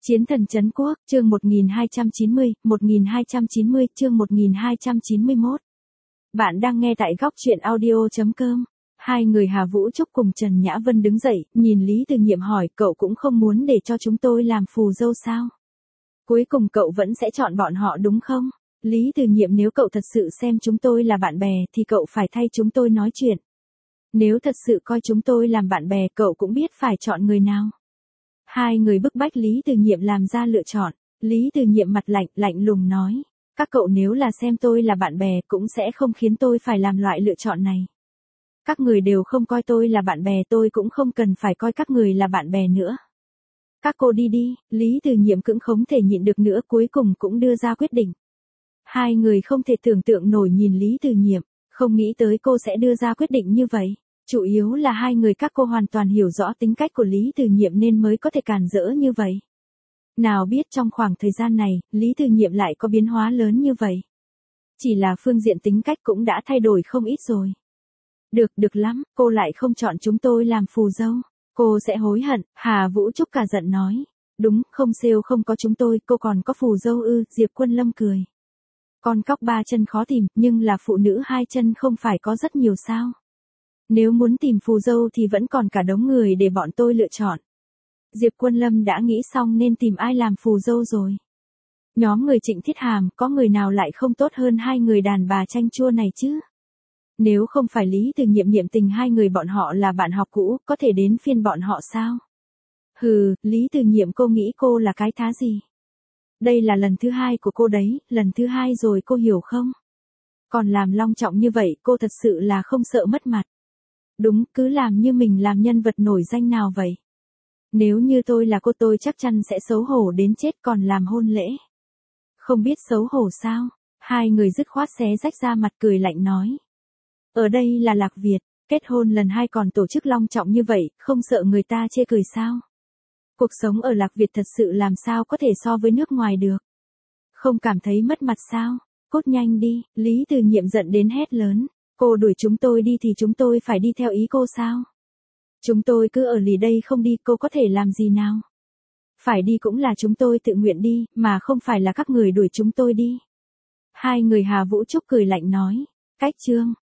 Chiến thần trấn quốc, chương 1290, chương 1291. Bạn đang nghe tại góc truyện audio.com. Hai người Hà Vũ Trúc cùng Trần Nhã Vân đứng dậy, nhìn Lý Từ Nhiệm hỏi, cậu cũng không muốn để cho chúng tôi làm phù dâu sao? Cuối cùng cậu vẫn sẽ chọn bọn họ đúng không? Lý Từ Nhiệm, nếu cậu thật sự xem chúng tôi là bạn bè thì cậu phải thay chúng tôi nói chuyện. Nếu thật sự coi chúng tôi làm bạn bè, cậu cũng biết phải chọn người nào. Hai người bức bách Lý Từ Nhiệm làm ra lựa chọn. Lý Từ Nhiệm mặt lạnh lùng nói, các cậu nếu là xem tôi là bạn bè cũng sẽ không khiến tôi phải làm loại lựa chọn này. Các người đều không coi tôi là bạn bè, tôi cũng không cần phải coi các người là bạn bè nữa. Các cô đi đi. Lý Từ Nhiệm cũng không thể nhịn được nữa, cuối cùng cũng đưa ra quyết định. Hai người không thể tưởng tượng nổi nhìn Lý Từ Nhiệm, không nghĩ tới cô sẽ đưa ra quyết định như vậy. Chủ yếu là hai người các cô hoàn toàn hiểu rõ tính cách của Lý Từ Nhiệm nên mới có thể càn rỡ như vậy. Nào biết trong khoảng thời gian này, Lý Từ Nhiệm lại có biến hóa lớn như vậy. Chỉ là phương diện tính cách cũng đã thay đổi không ít rồi. Được lắm, cô lại không chọn chúng tôi làm phù dâu. Cô sẽ hối hận. Hà Vũ Trúc cả giận nói. Đúng, không sale không có chúng tôi, cô còn có phù dâu ư? Diệp Quân Lâm cười. Con cóc ba chân khó tìm, nhưng là phụ nữ hai chân không phải có rất nhiều sao? Nếu muốn tìm phù dâu thì vẫn còn cả đống người để bọn tôi lựa chọn. Diệp Quân Lâm đã nghĩ xong nên tìm ai làm phù dâu rồi. Nhóm người Trịnh Thiết Hàm, có người nào lại không tốt hơn hai người đàn bà chanh chua này chứ? Nếu không phải Lý Từ Nhiệm niệm tình hai người bọn họ là bạn học cũ, có thể đến phiên bọn họ sao? Hừ, Lý Từ Nhiệm, cô nghĩ cô là cái thá gì? Đây là lần thứ hai của cô đấy, lần thứ hai rồi, cô hiểu không? Còn làm long trọng như vậy, cô thật sự là không sợ mất mặt. Đúng, cứ làm như mình làm nhân vật nổi danh nào vậy. Nếu như tôi là cô, tôi chắc chắn sẽ xấu hổ đến chết, còn làm hôn lễ. Không biết xấu hổ sao? Hai người dứt khoát xé rách ra mặt cười lạnh nói. Ở đây là Lạc Việt, kết hôn lần hai còn tổ chức long trọng như vậy, không sợ người ta chê cười sao? Cuộc sống ở Lạc Việt thật sự làm sao có thể so với nước ngoài được. Không cảm thấy mất mặt sao? Cút nhanh đi. Lý Từ Nhiệm giận đến hét lớn. Cô đuổi chúng tôi đi thì chúng tôi phải đi theo ý cô sao? Chúng tôi cứ ở lì đây không đi, cô có thể làm gì nào? Phải đi cũng là chúng tôi tự nguyện đi, mà không phải là các người đuổi chúng tôi đi. Hai người Hà Vũ Trúc cười lạnh nói. Cách chương.